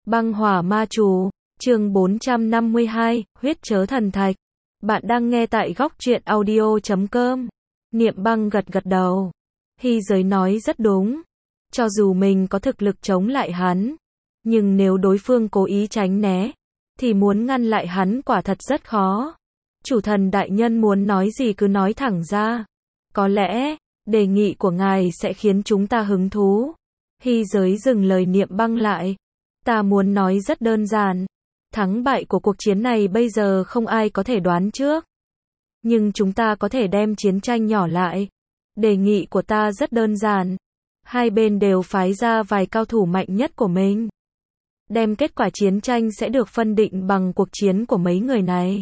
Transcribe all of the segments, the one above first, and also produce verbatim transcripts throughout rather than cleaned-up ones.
Băng hỏa ma chú, chương bốn trăm năm mươi hai, huyết chớ thần thạch. Bạn đang nghe tại góc truyện audio chấm com. Niệm Băng gật gật đầu. Hy giới nói rất đúng. Cho dù mình có thực lực chống lại hắn, nhưng nếu đối phương cố ý tránh né, thì muốn ngăn lại hắn quả thật rất khó. Chủ thần đại nhân muốn nói gì cứ nói thẳng ra. Có lẽ, đề nghị của ngài sẽ khiến chúng ta hứng thú. Hy giới dừng lời Niệm Băng lại. Ta muốn nói rất đơn giản. Thắng bại của cuộc chiến này bây giờ không ai có thể đoán trước. Nhưng chúng ta có thể đem chiến tranh nhỏ lại. Đề nghị của ta rất đơn giản. Hai bên đều phái ra vài cao thủ mạnh nhất của mình. Đem kết quả chiến tranh sẽ được phân định bằng cuộc chiến của mấy người này.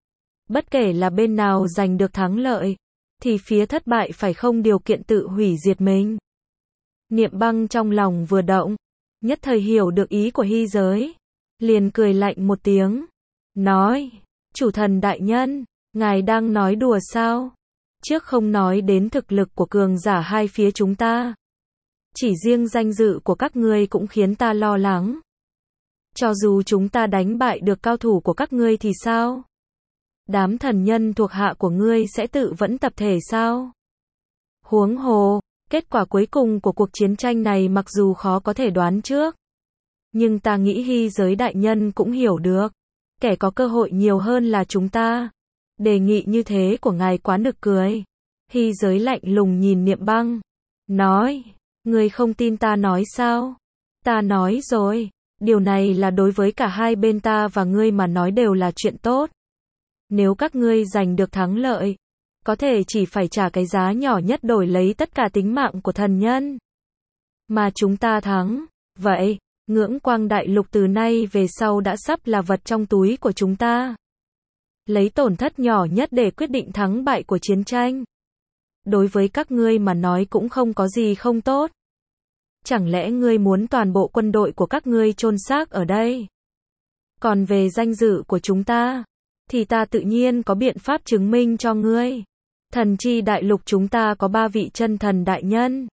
Bất kể là bên nào giành được thắng lợi, thì phía thất bại phải không điều kiện tự hủy diệt mình. Niệm Băng trong lòng vừa động, nhất thời hiểu được ý của Hy giới. Liền cười lạnh một tiếng. Nói, chủ thần đại nhân, ngài đang nói đùa sao? Trước không nói đến thực lực của cường giả hai phía chúng ta. Chỉ riêng danh dự của các ngươi cũng khiến ta lo lắng. Cho dù chúng ta đánh bại được cao thủ của các ngươi thì sao? Đám thần nhân thuộc hạ của ngươi sẽ tự vẫn tập thể sao? Huống hồ, kết quả cuối cùng của cuộc chiến tranh này mặc dù khó có thể đoán trước. Nhưng ta nghĩ Hy giới đại nhân cũng hiểu được. Kẻ có cơ hội nhiều hơn là chúng ta. Đề nghị như thế của ngài quá nực cười. Hy giới lạnh lùng nhìn Niệm Băng. Nói, ngươi không tin ta nói sao? Ta nói rồi, điều này là đối với cả hai bên ta và ngươi mà nói đều là chuyện tốt. Nếu các ngươi giành được thắng lợi, có thể chỉ phải trả cái giá nhỏ nhất đổi lấy tất cả tính mạng của thần nhân. Mà chúng ta thắng, vậy, Ngưỡng Quang Đại Lục từ nay về sau đã sắp là vật trong túi của chúng ta. Lấy tổn thất nhỏ nhất để quyết định thắng bại của chiến tranh. Đối với các ngươi mà nói cũng không có gì không tốt. Chẳng lẽ ngươi muốn toàn bộ quân đội của các ngươi chôn xác ở đây? Còn về danh dự của chúng ta, thì ta tự nhiên có biện pháp chứng minh cho ngươi. Thần chi đại lục chúng ta có ba vị chân thần đại nhân.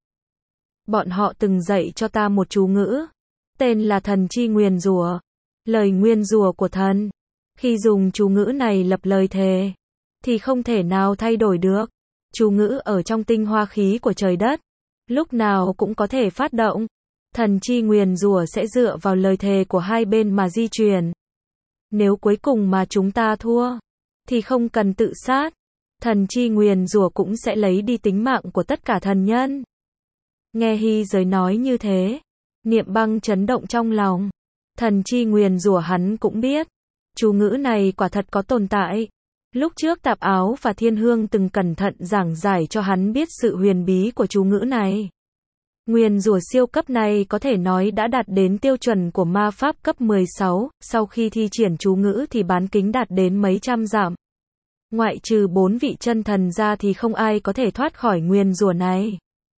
Bọn họ từng dạy cho ta một chú ngữ. Tên là thần chi nguyền rủa. Lời nguyền rủa của thần. Khi dùng chú ngữ này lập lời thề, thì không thể nào thay đổi được. Chú ngữ ở trong tinh hoa khí của trời đất. Lúc nào cũng có thể phát động. Thần chi nguyền rủa sẽ dựa vào lời thề của hai bên mà di chuyển. Nếu cuối cùng mà chúng ta thua, thì không cần tự sát. Thần chi nguyền rủa cũng sẽ lấy đi tính mạng của tất cả thần nhân. Nghe Hy giới nói như thế, Niệm Băng chấn động trong lòng. Thần chi nguyền rủa hắn cũng biết. Chú ngữ này quả thật có tồn tại. Lúc trước Tạp Áo và Thiên Hương từng cẩn thận giảng giải cho hắn biết sự huyền bí của chú ngữ này. Nguyền rủa siêu cấp này có thể nói đã đạt đến tiêu chuẩn của ma pháp cấp mười sáu, sau khi thi triển chú ngữ thì bán kính đạt đến mấy trăm dặm. Ngoại trừ bốn vị chân thần ra thì không ai có thể thoát khỏi nguyền rủa này.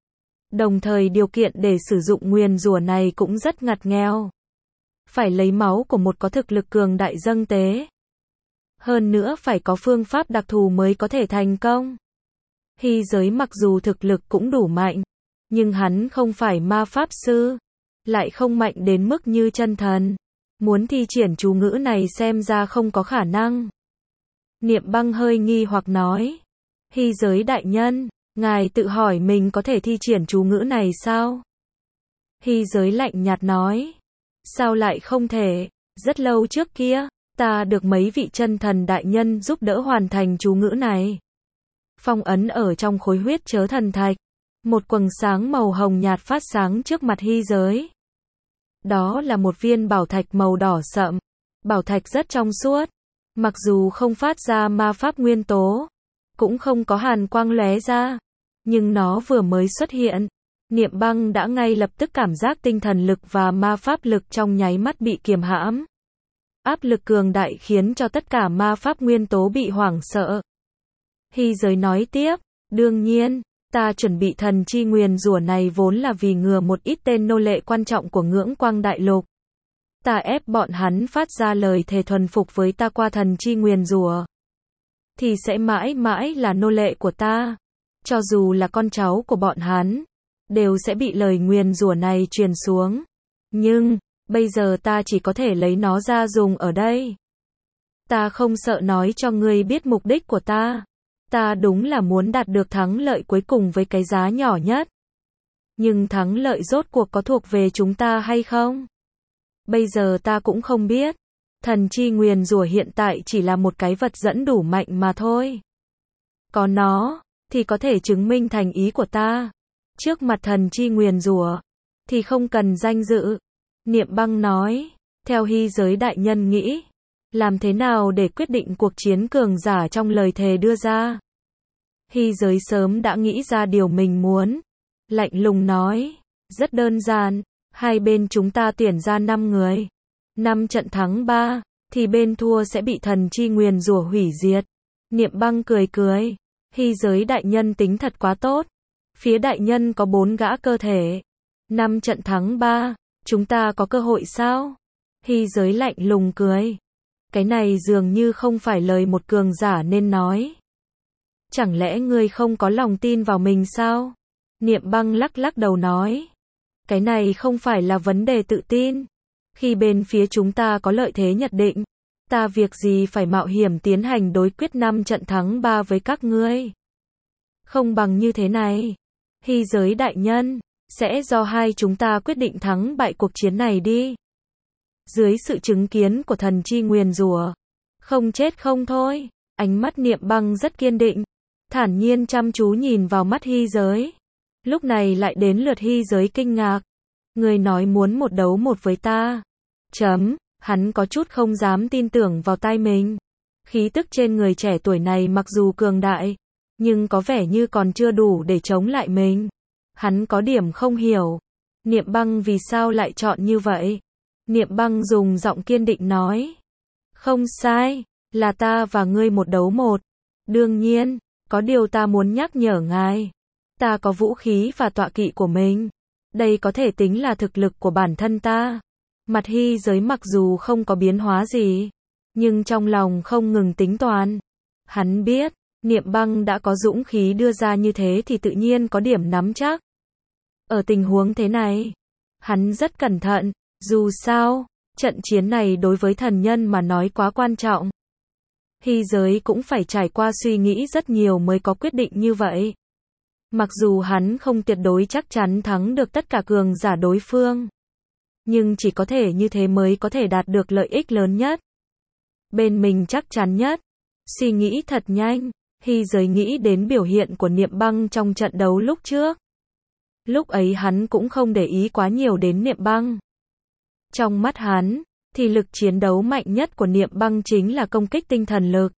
Đồng thời điều kiện để sử dụng nguyền rủa này cũng rất ngặt nghèo. Phải lấy máu của một có thực lực cường đại dâng tế. Hơn nữa phải có phương pháp đặc thù mới có thể thành công. Hy giới mặc dù thực lực cũng đủ mạnh, nhưng hắn không phải ma pháp sư, lại không mạnh đến mức như chân thần. Muốn thi triển chú ngữ này xem ra không có khả năng. Niệm Băng hơi nghi hoặc nói. Hy giới đại nhân, ngài tự hỏi mình có thể thi triển chú ngữ này sao? Hy giới lạnh nhạt nói. Sao lại không thể? Rất lâu trước kia, ta được mấy vị chân thần đại nhân giúp đỡ hoàn thành chú ngữ này. Phong ấn ở trong khối huyết chớ thần thạch. Một quầng sáng màu hồng nhạt phát sáng trước mặt Hy giới. Đó là một viên bảo thạch màu đỏ sậm. Bảo thạch rất trong suốt. Mặc dù không phát ra ma pháp nguyên tố, cũng không có hàn quang lóe ra, nhưng nó vừa mới xuất hiện, Niệm Băng đã ngay lập tức cảm giác tinh thần lực và ma pháp lực trong nháy mắt bị kiềm hãm. Áp lực cường đại khiến cho tất cả ma pháp nguyên tố bị hoảng sợ. Hy giới nói tiếp, đương nhiên, ta chuẩn bị thần chi nguyền rủa này vốn là vì ngừa một ít tên nô lệ quan trọng của Ngưỡng Quang Đại Lục. Ta ép bọn hắn phát ra lời thề thuần phục với ta qua thần chi nguyền rủa, thì sẽ mãi mãi là nô lệ của ta. Cho dù là con cháu của bọn hắn, đều sẽ bị lời nguyền rủa này truyền xuống. Nhưng, Bây giờ ta chỉ có thể lấy nó ra dùng ở đây. Ta không sợ nói cho ngươi biết mục đích của ta. Ta đúng là muốn đạt được thắng lợi cuối cùng với cái giá nhỏ nhất. Nhưng thắng lợi rốt cuộc có thuộc về chúng ta hay không? Bây giờ ta cũng không biết. Thần chi nguyền rủa hiện tại chỉ là một cái vật dẫn đủ mạnh mà thôi. Có nó, thì có thể chứng minh thành ý của ta. Trước mặt thần chi nguyền rủa, thì không cần danh dự. Niệm Băng nói, theo hy giới đại nhân nghĩ, làm thế nào để quyết định cuộc chiến cường giả trong lời thề đưa ra? Hy giới sớm đã nghĩ ra điều mình muốn. Lạnh lùng nói, rất đơn giản, hai bên chúng ta tuyển ra năm người. Năm trận thắng ba, thì bên thua sẽ bị thần chi nguyền rủa hủy diệt. Niệm Băng cười cười, hy giới đại nhân tính thật quá tốt. Phía đại nhân có bốn gã cơ thể. Năm trận thắng ba, chúng ta có cơ hội sao? Hy giới lạnh lùng cười. Cái này dường như không phải lời một cường giả nên nói. Chẳng lẽ ngươi không có lòng tin vào mình sao? Niệm Băng lắc lắc đầu nói. Cái này không phải là vấn đề tự tin. Khi bên phía chúng ta có lợi thế nhất định, ta việc gì phải mạo hiểm tiến hành đối quyết năm trận thắng ba với các ngươi? Không bằng như thế này. Hy giới đại nhân, sẽ do hai chúng ta quyết định thắng bại cuộc chiến này đi. Dưới sự chứng kiến của thần chi nguyền rủa, không chết không thôi. Ánh mắt Niệm Băng rất kiên định, thản nhiên chăm chú nhìn vào mắt hy giới. Lúc này lại đến lượt hy giới kinh ngạc. Người nói muốn một đấu một với ta. Chấm, hắn có chút không dám tin tưởng vào tai mình. Khí tức trên người trẻ tuổi này mặc dù cường đại, nhưng có vẻ như còn chưa đủ để chống lại mình. Hắn có điểm không hiểu. Niệm Băng vì sao lại chọn như vậy? Niệm Băng dùng giọng kiên định nói. Không sai, là ta và ngươi một đấu một. Đương nhiên, có điều ta muốn nhắc nhở ngài. Ta có vũ khí và tọa kỵ của mình. Đây có thể tính là thực lực của bản thân ta. Mặt hy giới mặc dù không có biến hóa gì, nhưng trong lòng không ngừng tính toán. Hắn biết, Niệm Băng đã có dũng khí đưa ra như thế thì tự nhiên có điểm nắm chắc. Ở tình huống thế này, hắn rất cẩn thận. Dù sao, trận chiến này đối với thần nhân mà nói quá quan trọng. Hy giới cũng phải trải qua suy nghĩ rất nhiều mới có quyết định như vậy. Mặc dù hắn không tuyệt đối chắc chắn thắng được tất cả cường giả đối phương, nhưng chỉ có thể như thế mới có thể đạt được lợi ích lớn nhất. Bên mình chắc chắn nhất. Suy nghĩ thật nhanh, hy giới nghĩ đến biểu hiện của Niệm Băng trong trận đấu lúc trước. Lúc ấy hắn cũng không để ý quá nhiều đến Niệm Băng. Trong mắt hắn, thì lực chiến đấu mạnh nhất của Niệm Băng chính là công kích tinh thần lực,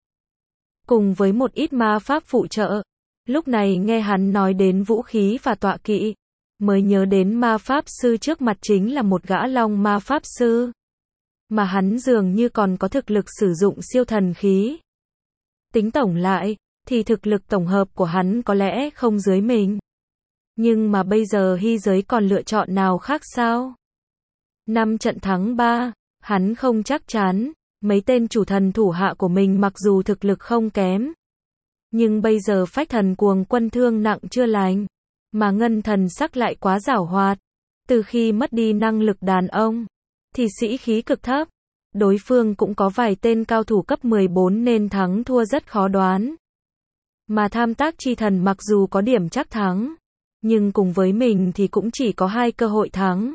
cùng với một ít ma pháp phụ trợ. Lúc này nghe hắn nói đến vũ khí và tọa kỵ, mới nhớ đến ma pháp sư trước mặt chính là một gã long ma pháp sư. Mà hắn dường như còn có thực lực sử dụng siêu thần khí. Tính tổng lại, thì thực lực tổng hợp của hắn có lẽ không dưới mình. Nhưng mà bây giờ hy giới còn lựa chọn nào khác sao? Năm trận thắng ba, hắn không chắc chắn. Mấy tên chủ thần thủ hạ của mình mặc dù thực lực không kém, nhưng bây giờ phách thần cuồng quân thương nặng chưa lành, mà ngân thần sắc lại quá giảo hoạt. Từ khi mất đi năng lực đàn ông, thì sĩ khí cực thấp. Đối phương cũng có vài tên cao thủ cấp mười bốn nên thắng thua rất khó đoán. Mà tham tác chi thần mặc dù có điểm chắc thắng, nhưng cùng với mình thì cũng chỉ có hai cơ hội thắng.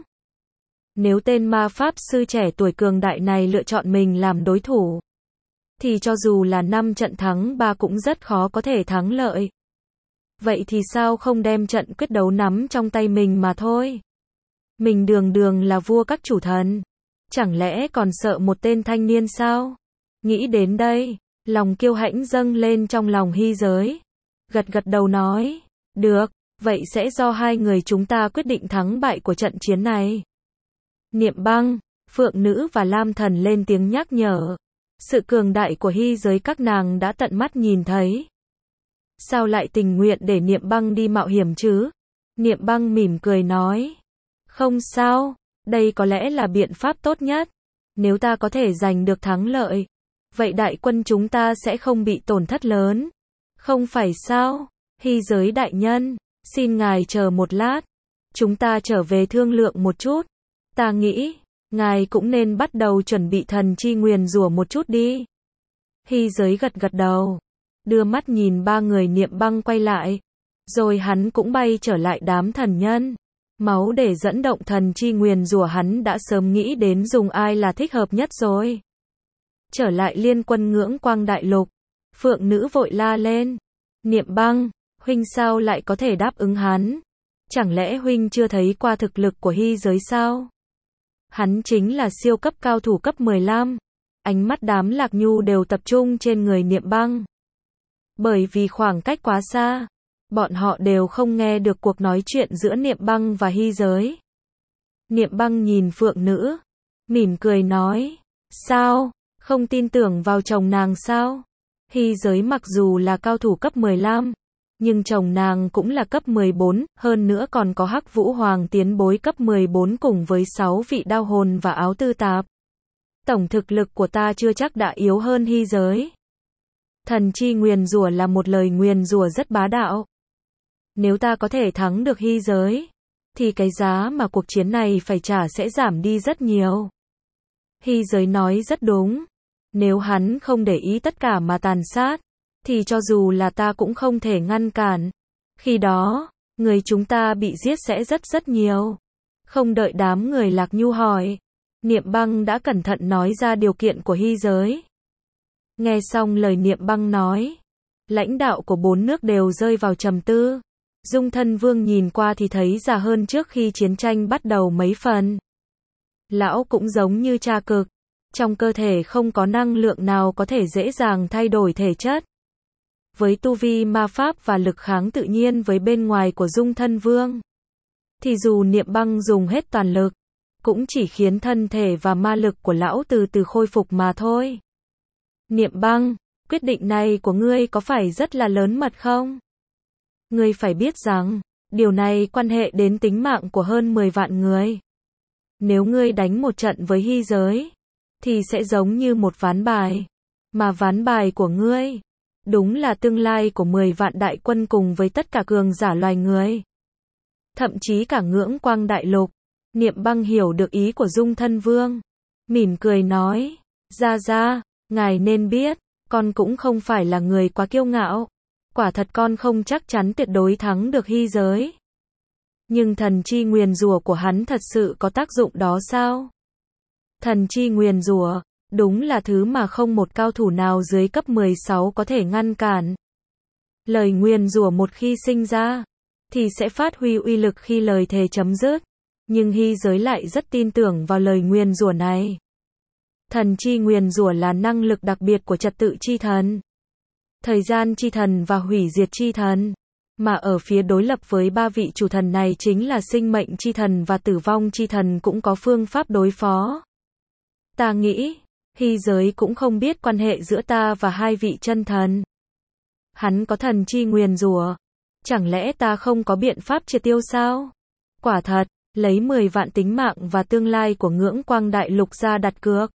Nếu tên ma pháp sư trẻ tuổi cường đại này lựa chọn mình làm đối thủ, thì cho dù là năm trận thắng ba cũng rất khó có thể thắng lợi. Vậy thì sao không đem trận quyết đấu nắm trong tay mình mà thôi? Mình đường đường là vua các chủ thần, chẳng lẽ còn sợ một tên thanh niên sao? Nghĩ đến đây, lòng kiêu hãnh dâng lên trong lòng hy giới. Gật gật đầu nói, được, vậy sẽ do hai người chúng ta quyết định thắng bại của trận chiến này. Niệm Băng, Phượng Nữ và Lam Thần lên tiếng nhắc nhở. Sự cường đại của hy giới các nàng đã tận mắt nhìn thấy. Sao lại tình nguyện để Niệm Băng đi mạo hiểm chứ? Niệm Băng mỉm cười nói. Không sao, đây có lẽ là biện pháp tốt nhất. Nếu ta có thể giành được thắng lợi, vậy đại quân chúng ta sẽ không bị tổn thất lớn. Không phải sao? Hy giới đại nhân, xin ngài chờ một lát. Chúng ta trở về thương lượng một chút. Ta nghĩ, ngài cũng nên bắt đầu chuẩn bị thần chi nguyền rủa một chút đi. Hy giới gật gật đầu, đưa mắt nhìn ba người Niệm Băng quay lại, rồi hắn cũng bay trở lại đám thần nhân. Máu để dẫn động thần chi nguyền rủa hắn đã sớm nghĩ đến dùng ai là thích hợp nhất rồi. Trở lại Liên Quân Ngưỡng Quang Đại Lục, Phượng Nữ vội la lên, Niệm Băng, huynh sao lại có thể đáp ứng hắn? Chẳng lẽ huynh chưa thấy qua thực lực của Hy giới sao? Hắn chính là siêu cấp cao thủ cấp mười lăm. Ánh mắt đám Lạc Nhu đều tập trung trên người Niệm Băng. Bởi vì khoảng cách quá xa, bọn họ đều không nghe được cuộc nói chuyện giữa Niệm Băng và Hy giới. Niệm Băng nhìn Phượng Nữ, mỉm cười nói, sao, không tin tưởng vào chồng nàng sao? Hy giới mặc dù là cao thủ cấp mười lăm, nhưng chồng nàng cũng là cấp mười bốn, hơn nữa còn có Hắc Vũ Hoàng tiến bối cấp mười bốn cùng với sáu vị đao hồn và áo tư tạp. Tổng thực lực của ta chưa chắc đã yếu hơn Hy giới. Thần chi nguyền rủa là một lời nguyền rủa rất bá đạo. Nếu ta có thể thắng được Hy giới, thì cái giá mà cuộc chiến này phải trả sẽ giảm đi rất nhiều. Hy giới nói rất đúng. Nếu hắn không để ý tất cả mà tàn sát, thì cho dù là ta cũng không thể ngăn cản. Khi đó, người chúng ta bị giết sẽ rất rất nhiều. Không đợi đám người Lạc Nhu hỏi, Niệm Băng đã cẩn thận nói ra điều kiện của Hy giới. Nghe xong lời Niệm Băng nói, lãnh đạo của bốn nước đều rơi vào trầm tư. Dung Thân Vương nhìn qua thì thấy già hơn trước khi chiến tranh bắt đầu mấy phần. Lão cũng giống như cha cực, trong cơ thể không có năng lượng nào có thể dễ dàng thay đổi thể chất. Với tu vi ma pháp và lực kháng tự nhiên với bên ngoài của Dung Thân Vương, thì dù Niệm Băng dùng hết toàn lực, cũng chỉ khiến thân thể và ma lực của lão từ từ khôi phục mà thôi. Niệm Băng, quyết định này của ngươi có phải rất là lớn mật không? Ngươi phải biết rằng, điều này quan hệ đến tính mạng của hơn mười vạn người. Nếu ngươi đánh một trận với Hy giới, thì sẽ giống như một ván bài. Mà ván bài của ngươi, đúng là tương lai của mười vạn đại quân cùng với tất cả cường giả loài người. Thậm chí cả Ngưỡng Quang Đại Lục. Niệm Băng hiểu được ý của Dung Thân Vương. Mỉm cười nói, Gia Gia, ngài nên biết, con cũng không phải là người quá kiêu ngạo. Quả thật con không chắc chắn tuyệt đối thắng được Hy giới. Nhưng thần chi nguyền rủa của hắn thật sự có tác dụng đó sao? Thần chi nguyền rủa, đúng là thứ mà không một cao thủ nào dưới cấp mười sáu có thể ngăn cản. Lời nguyền rủa một khi sinh ra, thì sẽ phát huy uy lực khi lời thề chấm dứt. Nhưng Hy giới lại rất tin tưởng vào lời nguyền rủa này. Thần chi nguyền rủa là năng lực đặc biệt của trật tự chi thần, thời gian chi thần và hủy diệt chi thần. Mà ở phía đối lập với ba vị chủ thần này chính là sinh mệnh chi thần và tử vong chi thần cũng có phương pháp đối phó. Ta nghĩ, Hy giới cũng không biết quan hệ giữa ta và hai vị chân thần. Hắn có thần chi nguyền rủa, chẳng lẽ ta không có biện pháp triệt tiêu sao? Quả thật, lấy mười vạn tính mạng và tương lai của Ngưỡng Quang Đại Lục ra đặt cược.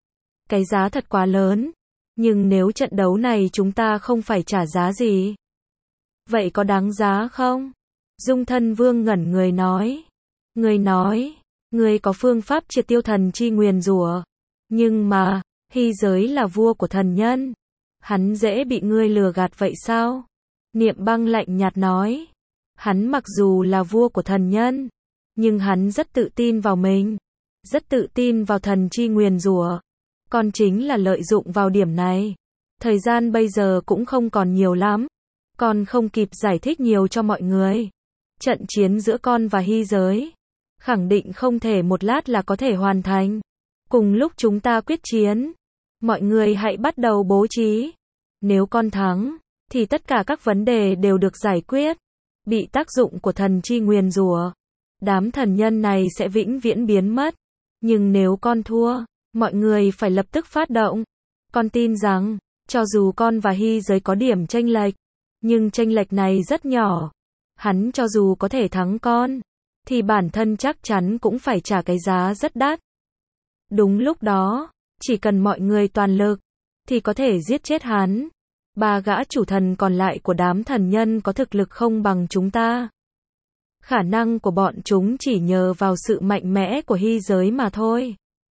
Cái giá thật quá lớn, nhưng nếu trận đấu này chúng ta không phải trả giá gì, vậy có đáng giá không? Dung Thân Vương ngẩn người nói. Người nói, người có phương pháp triệt tiêu thần chi nguyền rủa, nhưng mà, Hy giới là vua của thần nhân, hắn dễ bị ngươi lừa gạt vậy sao? Niệm Băng lạnh nhạt nói, hắn mặc dù là vua của thần nhân, nhưng hắn rất tự tin vào mình, rất tự tin vào thần chi nguyền rủa. Con chính là lợi dụng vào điểm này. Thời gian bây giờ cũng không còn nhiều lắm, con không kịp giải thích nhiều cho mọi người. Trận chiến giữa con và Hy giới, khẳng định không thể một lát là có thể hoàn thành. Cùng lúc chúng ta quyết chiến, mọi người hãy bắt đầu bố trí. Nếu con thắng, thì tất cả các vấn đề đều được giải quyết. Bị tác dụng của thần chi nguyền rủa, đám thần nhân này sẽ vĩnh viễn biến mất. Nhưng nếu con thua, mọi người phải lập tức phát động. Con tin rằng, cho dù con và Hy giới có điểm chênh lệch, nhưng chênh lệch này rất nhỏ. Hắn cho dù có thể thắng con, thì bản thân chắc chắn cũng phải trả cái giá rất đắt. Đúng lúc đó, chỉ cần mọi người toàn lực, thì có thể giết chết hắn. Ba gã chủ thần còn lại của đám thần nhân có thực lực không bằng chúng ta. Khả năng của bọn chúng chỉ nhờ vào sự mạnh mẽ của Hy giới mà thôi.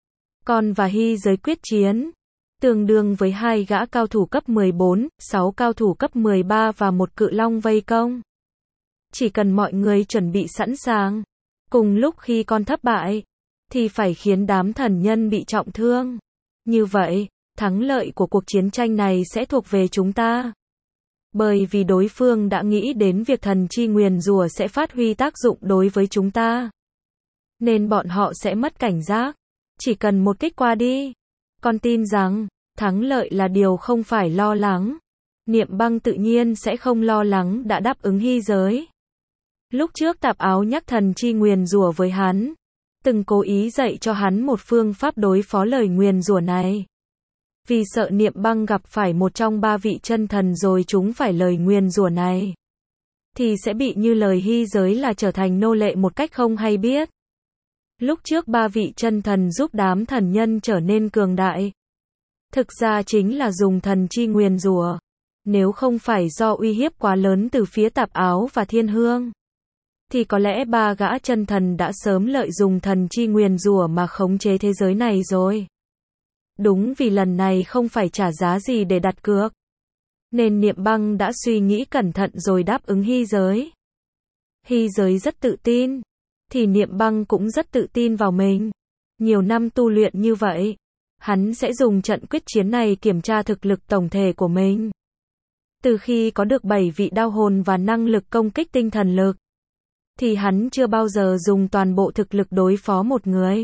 con và hy giới quyết chiến, tương đương với hai gã cao thủ cấp mười bốn, sáu cao thủ cấp mười ba và một cự long vây công. Chỉ cần mọi người chuẩn bị sẵn sàng, cùng lúc khi con thất bại, thì phải khiến đám thần nhân bị trọng thương. Như vậy, thắng lợi của cuộc chiến tranh này sẽ thuộc về chúng ta. Bởi vì đối phương đã nghĩ đến việc thần chi nguyền rủa sẽ phát huy tác dụng đối với chúng ta. Nên bọn họ sẽ mất cảnh giác. Chỉ cần một kích qua đi. Con tin rằng, thắng lợi là điều không phải lo lắng. Niệm Băng tự nhiên sẽ không lo lắng đã đáp ứng hy giới. Lúc trước Tạp Áo nhắc thần chi nguyền rủa với hắn, từng cố ý dạy cho hắn một phương pháp đối phó lời nguyền rủa này. Vì sợ Niệm Băng gặp phải một trong ba vị chân thần rồi chúng phải lời nguyền rủa này, thì sẽ bị như lời hy giới là trở thành nô lệ một cách không hay biết. Lúc trước ba vị chân thần giúp đám thần nhân trở nên cường đại, thực ra chính là dùng thần chi nguyền rủa. Nếu không phải do uy hiếp quá lớn từ phía Tạp Áo và Thiên Hương, thì có lẽ ba gã chân thần đã sớm lợi dụng thần chi nguyền rủa mà khống chế thế giới này rồi. Đúng vì lần này không phải trả giá gì để đặt cược, nên Niệm Băng đã suy nghĩ cẩn thận rồi đáp ứng hy giới. Hy giới rất tự tin, thì Niệm Băng cũng rất tự tin vào mình. Nhiều năm tu luyện như vậy, hắn sẽ dùng trận quyết chiến này kiểm tra thực lực tổng thể của mình. Từ khi có được bảy vị đao hồn và năng lực công kích tinh thần lực, thì hắn chưa bao giờ dùng toàn bộ thực lực đối phó một người.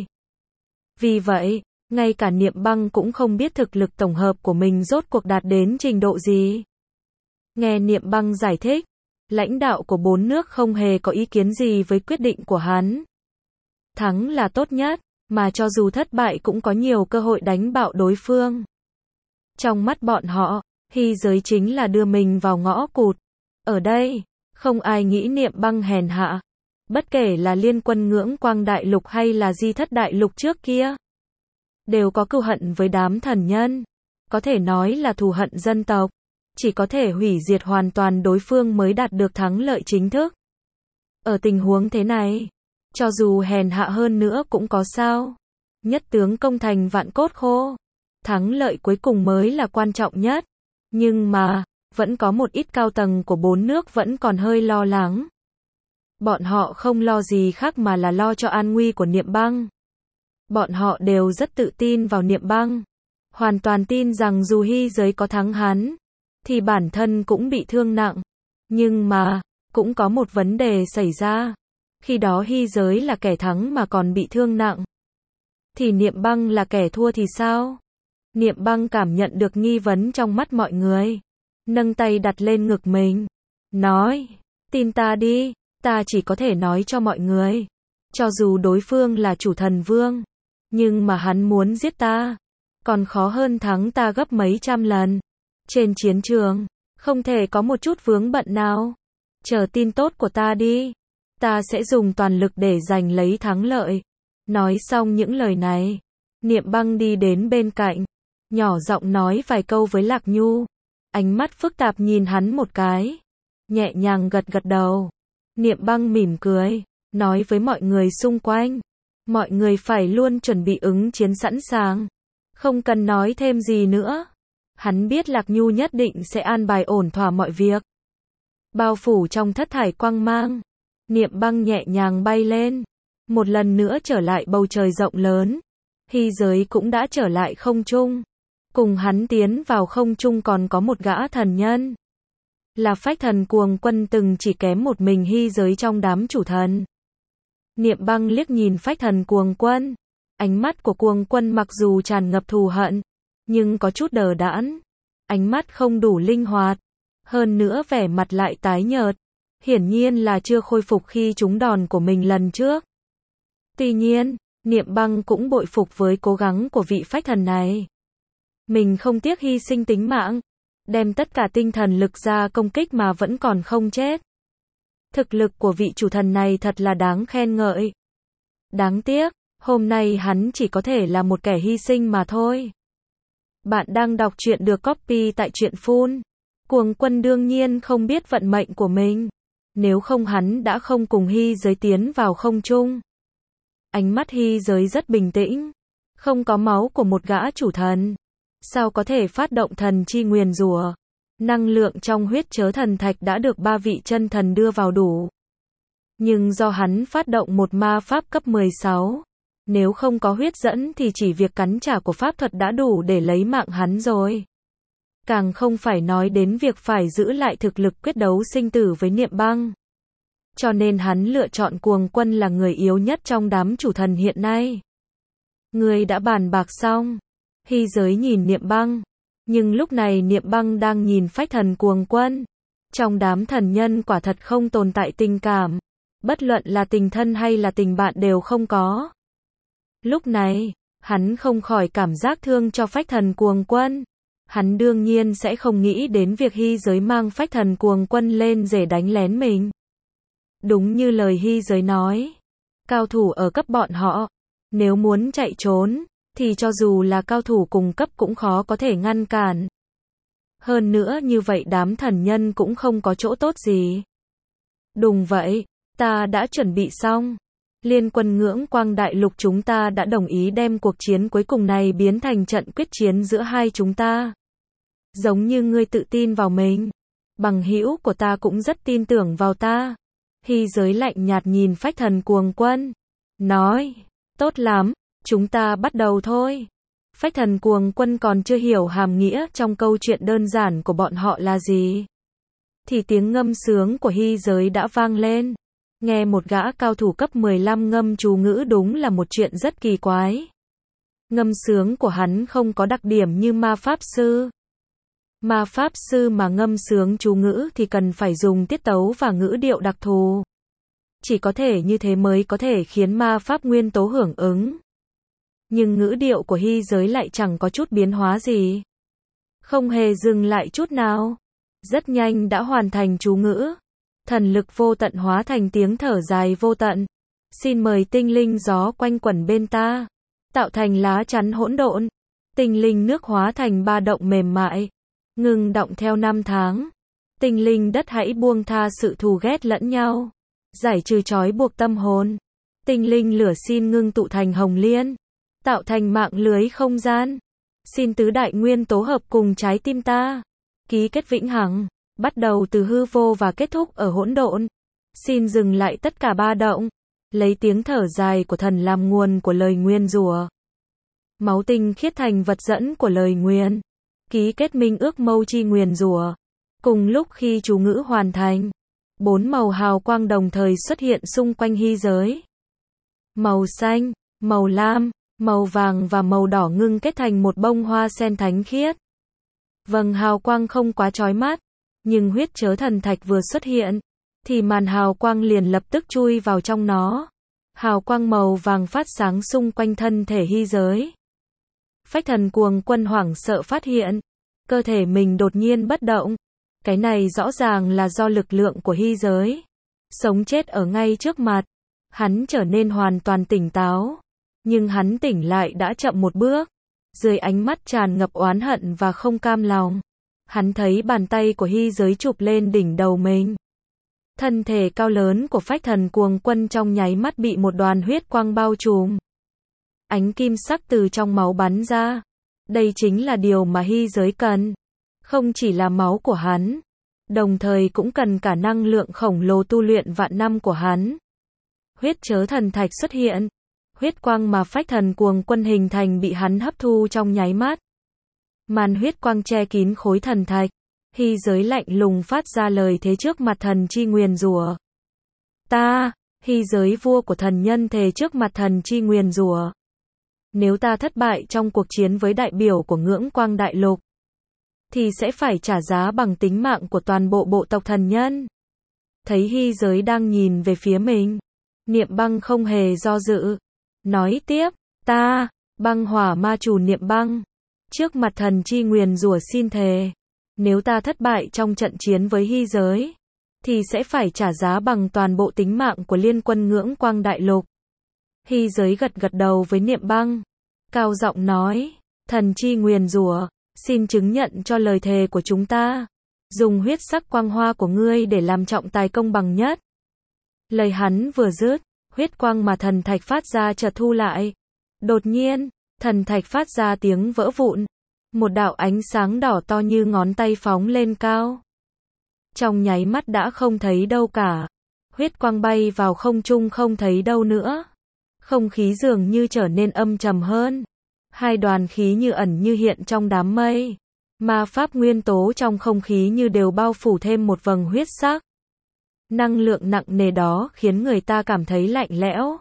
Vì vậy, ngay cả Niệm Băng cũng không biết thực lực tổng hợp của mình rốt cuộc đạt đến trình độ gì. Nghe Niệm Băng giải thích, lãnh đạo của bốn nước không hề có ý kiến gì với quyết định của hắn. Thắng là tốt nhất, mà cho dù thất bại cũng có nhiều cơ hội đánh bạo đối phương. Trong mắt bọn họ, hy giới chính là đưa mình vào ngõ cụt. Ở đây, không ai nghĩ Niệm Băng hèn hạ. Bất kể là Liên Quân Ngưỡng Quang Đại Lục hay là Di Thất Đại Lục trước kia, đều có cừu hận với đám thần nhân. Có thể nói là thù hận dân tộc. Chỉ có thể hủy diệt hoàn toàn đối phương mới đạt được thắng lợi chính thức. Ở tình huống thế này, cho dù hèn hạ hơn nữa cũng có sao. Nhất tướng công thành vạn cốt khô. Thắng lợi cuối cùng mới là quan trọng nhất. Nhưng mà, vẫn có một ít cao tầng của bốn nước vẫn còn hơi lo lắng. Bọn họ không lo gì khác mà là lo cho an nguy của Niệm Băng. Bọn họ đều rất tự tin vào Niệm Băng. Hoàn toàn tin rằng dù hy giới có thắng hắn, thì bản thân cũng bị thương nặng. Nhưng mà, cũng có một vấn đề xảy ra. Khi đó hy giới là kẻ thắng mà còn bị thương nặng, thì Niệm Băng là kẻ thua thì sao? Niệm Băng cảm nhận được nghi vấn trong mắt mọi người. Nâng tay đặt lên ngực mình. Nói, tin ta đi, ta chỉ có thể nói cho mọi người. Cho dù đối phương là chủ thần vương, nhưng mà hắn muốn giết ta, còn khó hơn thắng ta gấp mấy trăm lần. Trên chiến trường, không thể có một chút vướng bận nào. Chờ tin tốt của ta đi. Ta sẽ dùng toàn lực để giành lấy thắng lợi. Nói xong những lời này, Niệm Băng đi đến bên cạnh, nhỏ giọng nói vài câu với Lạc Nhu. Ánh mắt phức tạp nhìn hắn một cái, nhẹ nhàng gật gật đầu. Niệm Băng mỉm cười, nói với mọi người xung quanh. Mọi người phải luôn chuẩn bị ứng chiến sẵn sàng. Không cần nói thêm gì nữa. Hắn biết Lạc Nhu nhất định sẽ an bài ổn thỏa mọi việc. Bao phủ trong thất thải quang mang, Niệm Băng nhẹ nhàng bay lên, một lần nữa trở lại bầu trời rộng lớn. Hy giới cũng đã trở lại không trung. Cùng hắn tiến vào không trung còn có một gã thần nhân. Là Phách Thần Cuồng Quân từng chỉ kém một mình hy giới trong đám chủ thần. Niệm Băng liếc nhìn Phách Thần Cuồng Quân. Ánh mắt của Cuồng Quân mặc dù tràn ngập thù hận, nhưng có chút đờ đẫn. Ánh mắt không đủ linh hoạt. Hơn nữa vẻ mặt lại tái nhợt. Hiển nhiên là chưa khôi phục khi trúng đòn của mình lần trước. Tuy nhiên, Niệm Băng cũng bội phục với cố gắng của vị phách thần này. Mình không tiếc hy sinh tính mạng, đem tất cả tinh thần lực ra công kích mà vẫn còn không chết. Thực lực của vị chủ thần này thật là đáng khen ngợi. Đáng tiếc, hôm nay hắn chỉ có thể là một kẻ hy sinh mà thôi. Bạn đang đọc truyện được copy tại truyện phun. Cuồng Quân đương nhiên không biết vận mệnh của mình. Nếu không hắn đã không cùng hy giới tiến vào không trung. Ánh mắt hy giới rất bình tĩnh. Không có máu của một gã chủ thần, sao có thể phát động thần chi nguyền rủa? Năng lượng trong huyết chớ thần thạch đã được ba vị chân thần đưa vào đủ. Nhưng do hắn phát động một ma pháp cấp mười sáu, nếu không có huyết dẫn thì chỉ việc cắn trả của pháp thuật đã đủ để lấy mạng hắn rồi. Càng không phải nói đến việc phải giữ lại thực lực quyết đấu sinh tử với Niệm Băng. Cho nên hắn lựa chọn Cuồng Quân là người yếu nhất trong đám chủ thần hiện nay. Người đã bàn bạc xong. Hy giới nhìn Niệm Băng. Nhưng lúc này Niệm Băng đang nhìn phách thần Cuồng Quân. Trong đám thần nhân quả thật không tồn tại tình cảm. Bất luận là tình thân hay là tình bạn đều không có. Lúc này, hắn không khỏi cảm giác thương cho phách thần Cuồng Quân. Hắn đương nhiên sẽ không nghĩ đến việc Hy giới mang phách thần Cuồng Quân lên để đánh lén mình. Đúng như lời Hy giới nói. Cao thủ ở cấp bọn họ, nếu muốn chạy trốn, thì cho dù là cao thủ cùng cấp cũng khó có thể ngăn cản. Hơn nữa như vậy đám thần nhân cũng không có chỗ tốt gì. Đúng vậy, ta đã chuẩn bị xong. Liên quân Ngưỡng Quang Đại Lục chúng ta đã đồng ý đem cuộc chiến cuối cùng này biến thành trận quyết chiến giữa hai chúng ta. Giống như ngươi tự tin vào mình, bằng hữu của ta cũng rất tin tưởng vào ta. Hy giới lạnh nhạt nhìn phách thần Cuồng Quân, nói, tốt lắm, chúng ta bắt đầu thôi. Phách thần Cuồng Quân còn chưa hiểu hàm nghĩa trong câu chuyện đơn giản của bọn họ là gì, thì tiếng ngâm sướng của Hy giới đã vang lên. Nghe một gã cao thủ cấp mười lăm ngâm chú ngữ đúng là một chuyện rất kỳ quái. Ngâm sướng của hắn không có đặc điểm như ma pháp sư. Ma pháp sư mà ngâm sướng chú ngữ thì cần phải dùng tiết tấu và ngữ điệu đặc thù. Chỉ có thể như thế mới có thể khiến ma pháp nguyên tố hưởng ứng. Nhưng ngữ điệu của Hy giới lại chẳng có chút biến hóa gì. Không hề dừng lại chút nào. Rất nhanh đã hoàn thành chú ngữ. Thần lực vô tận hóa thành tiếng thở dài vô tận. Xin mời tinh linh gió quanh quẩn bên ta. Tạo thành lá chắn hỗn độn. Tinh linh nước hóa thành ba động mềm mại. Ngừng động theo năm tháng. Tinh linh đất hãy buông tha sự thù ghét lẫn nhau. Giải trừ trói buộc tâm hồn. Tinh linh lửa xin ngưng tụ thành hồng liên. Tạo thành mạng lưới không gian. Xin tứ đại nguyên tố hợp cùng trái tim ta. Ký kết vĩnh hằng. Bắt đầu từ hư vô và kết thúc ở hỗn độn. Xin dừng lại tất cả ba động. Lấy tiếng thở dài của thần làm nguồn của lời nguyền rủa. Máu tinh khiết thành vật dẫn của lời nguyền. Ký kết minh ước mâu chi nguyền rủa. Cùng lúc khi chú ngữ hoàn thành, bốn màu hào quang đồng thời xuất hiện xung quanh Hy giới. Màu xanh, màu lam, màu vàng và màu đỏ ngưng kết thành một bông hoa sen thánh khiết. Vầng hào quang không quá chói mắt, nhưng huyết chớ thần thạch vừa xuất hiện, thì màn hào quang liền lập tức chui vào trong nó. Hào quang màu vàng phát sáng xung quanh thân thể Hy giới. Phách thần Cuồng Quân hoảng sợ phát hiện, cơ thể mình đột nhiên bất động. Cái này rõ ràng là do lực lượng của Hy giới. Sống chết ở ngay trước mặt. Hắn trở nên hoàn toàn tỉnh táo. Nhưng hắn tỉnh lại đã chậm một bước. Dưới ánh mắt tràn ngập oán hận và không cam lòng. Hắn thấy bàn tay của Hy giới chụp lên đỉnh đầu mình. Thân thể cao lớn của phách thần Cuồng Quân trong nháy mắt bị một đoàn huyết quang bao trùm. Ánh kim sắc từ trong máu bắn ra. Đây chính là điều mà Hy giới cần. Không chỉ là máu của hắn, đồng thời cũng cần cả năng lượng khổng lồ tu luyện vạn năm của hắn. Huyết chớ thần thạch xuất hiện. Huyết quang mà phách thần Cuồng Quân hình thành bị hắn hấp thu trong nháy mắt. Màn huyết quang che kín khối thần thạch. Hy giới lạnh lùng phát ra lời thế trước mặt thần chi nguyền rủa. Ta, Hy giới vua của thần nhân thề trước mặt thần chi nguyền rủa. Nếu ta thất bại trong cuộc chiến với đại biểu của Ngưỡng Quang Đại Lục, thì sẽ phải trả giá bằng tính mạng của toàn bộ bộ tộc thần nhân. Thấy Hy giới đang nhìn về phía mình, Niệm Băng không hề do dự. Nói tiếp, ta, băng hỏa ma chủ Niệm Băng, trước mặt thần chi nguyền rủa xin thề. Nếu ta thất bại trong trận chiến với Hy giới, thì sẽ phải trả giá bằng toàn bộ tính mạng của liên quân Ngưỡng Quang Đại Lục. Hy giới gật gật đầu với Niệm Băng. Cao giọng nói, thần chi nguyền rủa, xin chứng nhận cho lời thề của chúng ta. Dùng huyết sắc quang hoa của ngươi để làm trọng tài công bằng nhất. Lời hắn vừa dứt, huyết quang mà thần thạch phát ra chợt thu lại. Đột nhiên, Thần thạch phát ra tiếng vỡ vụn. Một đạo ánh sáng đỏ to như ngón tay phóng lên cao. Trong nháy mắt đã không thấy đâu cả. Huyết quang bay vào không trung không thấy đâu nữa. Không khí dường như trở nên âm trầm hơn. Hai đoàn khí như ẩn như hiện trong đám mây. Ma pháp nguyên tố trong không khí như đều bao phủ thêm một vầng huyết sắc. Năng lượng nặng nề đó khiến người ta cảm thấy lạnh lẽo.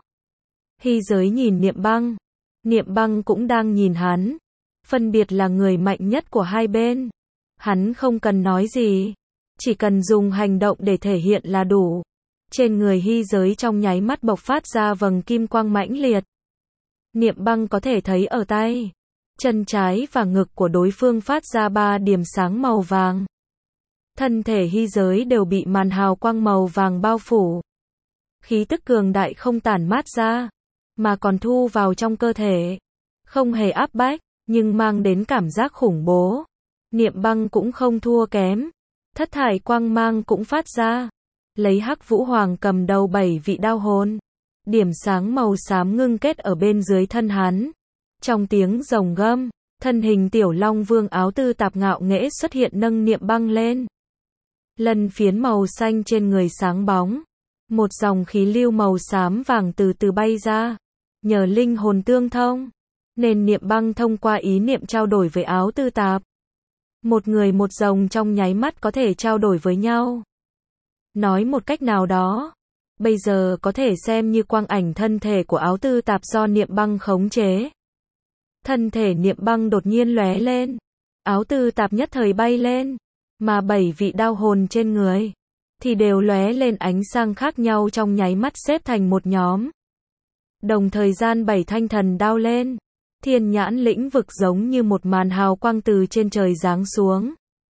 Hy giới nhìn Niệm Băng. Niệm Băng cũng đang nhìn hắn. Phân biệt là người mạnh nhất của hai bên. Hắn không cần nói gì. Chỉ cần dùng hành động để thể hiện là đủ. Trên người Hy giới trong nháy mắt bộc phát ra vầng kim quang mãnh liệt. Niệm Băng có thể thấy ở tay, chân trái và ngực của đối phương phát ra ba điểm sáng màu vàng. Thân thể Hy giới đều bị màn hào quang màu vàng bao phủ. Khí tức cường đại không tản mát ra, mà còn thu vào trong cơ thể. Không hề áp bách, nhưng mang đến cảm giác khủng bố. Niệm Băng cũng không thua kém. Thất thải quang mang cũng phát ra. Lấy Hắc Vũ Hoàng cầm đầu bảy vị đao hồn. Điểm sáng màu xám ngưng kết ở bên dưới thân hắn. Trong tiếng rồng gầm, thân hình Tiểu Long Vương áo tư tạp ngạo nghễ xuất hiện nâng Niệm Băng lên. Lân phiến màu xanh trên người sáng bóng. Một dòng khí lưu màu xám vàng từ từ bay ra. Nhờ linh hồn tương thông, nên Niệm Băng thông qua ý niệm trao đổi với áo tư tạp. Một người một rồng trong nháy mắt có thể trao đổi với nhau. Nói một cách nào đó, bây giờ có thể xem như quang ảnh thân thể của áo tư tạp do Niệm Băng khống chế. Thân thể Niệm Băng đột nhiên lóe lên. Áo tư tạp nhất thời bay lên. Mà bảy vị đao hồn trên người thì đều lóe lên ánh sáng khác nhau trong nháy mắt xếp thành một nhóm. Đồng thời gian bảy thanh thần đao lên. Thiên nhãn lĩnh vực giống như một màn hào quang từ trên trời giáng xuống.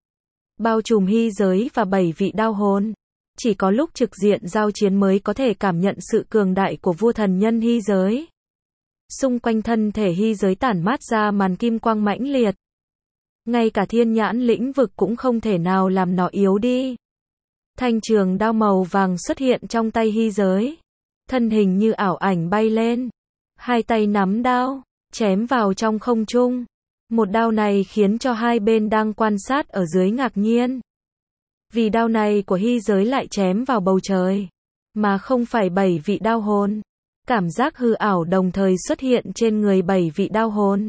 Bao trùm Hy giới và bảy vị đao hồn. Chỉ có lúc trực diện giao chiến mới có thể cảm nhận sự cường đại của vua thần nhân Hy giới. Xung quanh thân thể Hy giới tản mát ra màn kim quang mãnh liệt. Ngay cả thiên nhãn lĩnh vực cũng không thể nào làm nó yếu đi. Thanh trường đao màu vàng xuất hiện trong tay Hy giới. Thân hình như ảo ảnh bay lên. Hai tay nắm đao, chém vào trong không trung. Một đao này khiến cho hai bên đang quan sát ở dưới ngạc nhiên. Vì đao này của Hy giới lại chém vào bầu trời, mà không phải bảy vị đao hồn. Cảm giác hư ảo đồng thời xuất hiện trên người bảy vị đao hồn.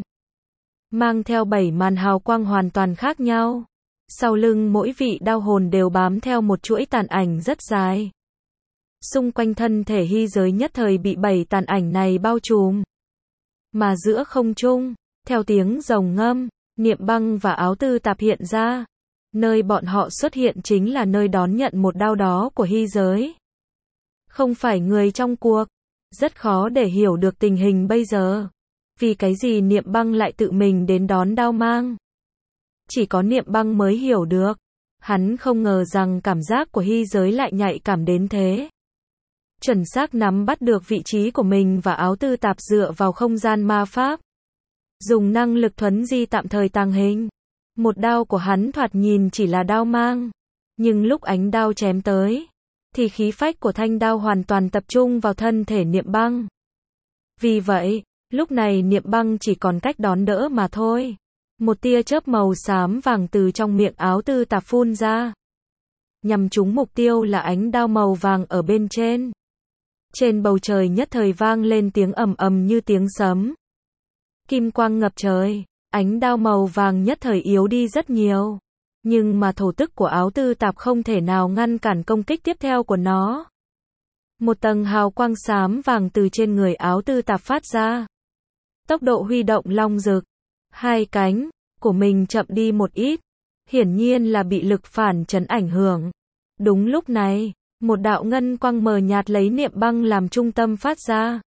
Mang theo bảy màn hào quang hoàn toàn khác nhau. Sau lưng mỗi vị đao hồn đều bám theo một chuỗi tàn ảnh rất dài. Xung quanh thân thể Hy giới nhất thời bị bảy tàn ảnh này bao trùm. Mà giữa không trung, theo tiếng rồng ngâm, Niệm Băng và áo tư tạp hiện ra. Nơi bọn họ xuất hiện chính là nơi đón nhận một đao đó của Hy giới. Không phải người trong cuộc. Rất khó để hiểu được tình hình bây giờ. Vì cái gì Niệm Băng lại tự mình đến đón đao mang. Chỉ có Niệm Băng mới hiểu được. Hắn không ngờ rằng cảm giác của Hy giới lại nhạy cảm đến thế. Chuẩn xác nắm bắt được vị trí của mình và áo tư tạp dựa vào không gian ma pháp. Dùng năng lực thuấn di tạm thời tàng hình. Một đao của hắn thoạt nhìn chỉ là đao mang. Nhưng lúc ánh đao chém tới, thì khí phách của thanh đao hoàn toàn tập trung vào thân thể Niệm Băng. Vì vậy, lúc này Niệm Băng chỉ còn cách đón đỡ mà thôi. Một tia chớp màu xám vàng từ trong miệng áo tư tạp phun ra. Nhằm trúng mục tiêu là ánh đao màu vàng ở bên trên. Trên bầu trời nhất thời vang lên tiếng ầm ầm như tiếng sấm. Kim quang ngập trời, ánh đao màu vàng nhất thời yếu đi rất nhiều. Nhưng mà thổ tức của áo tư tạp không thể nào ngăn cản công kích tiếp theo của nó. Một tầng hào quang xám vàng từ trên người áo tư tạp phát ra. Tốc độ huy động long rực. Hai cánh của mình chậm đi một ít. Hiển nhiên là bị lực phản chấn ảnh hưởng. Đúng lúc này, một đạo ngân quang mờ nhạt lấy Niệm Băng làm trung tâm phát ra.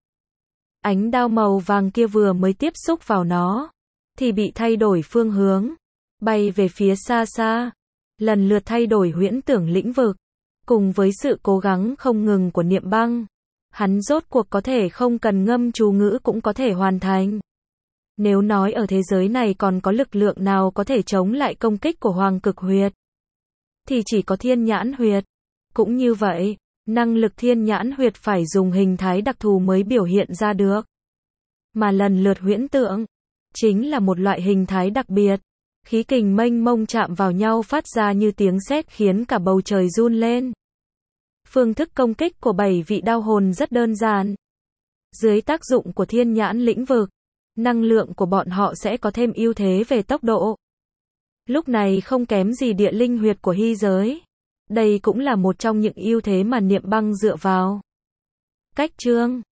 Ánh đao màu vàng kia vừa mới tiếp xúc vào nó, thì bị thay đổi phương hướng. Bay về phía xa xa. Lần lượt thay đổi huyễn tưởng lĩnh vực. Cùng với sự cố gắng không ngừng của Niệm Băng, hắn rốt cuộc có thể không cần ngâm chú ngữ cũng có thể hoàn thành. Nếu nói ở thế giới này còn có lực lượng nào có thể chống lại công kích của Hoàng Cực Huyệt, thì chỉ có Thiên Nhãn Huyệt. Cũng như vậy, năng lực Thiên Nhãn Huyệt phải dùng hình thái đặc thù mới biểu hiện ra được. Mà lần lượt huyễn tượng, chính là một loại hình thái đặc biệt. Khí kình mênh mông chạm vào nhau phát ra như tiếng sét khiến cả bầu trời run lên. Phương thức công kích của bảy vị đao hồn rất đơn giản. Dưới tác dụng của thiên nhãn lĩnh vực, năng lượng của bọn họ sẽ có thêm ưu thế về tốc độ. Lúc này không kém gì địa linh huyệt của hy giới. Đây cũng là một trong những ưu thế mà Niệm Băng dựa vào. Cách chương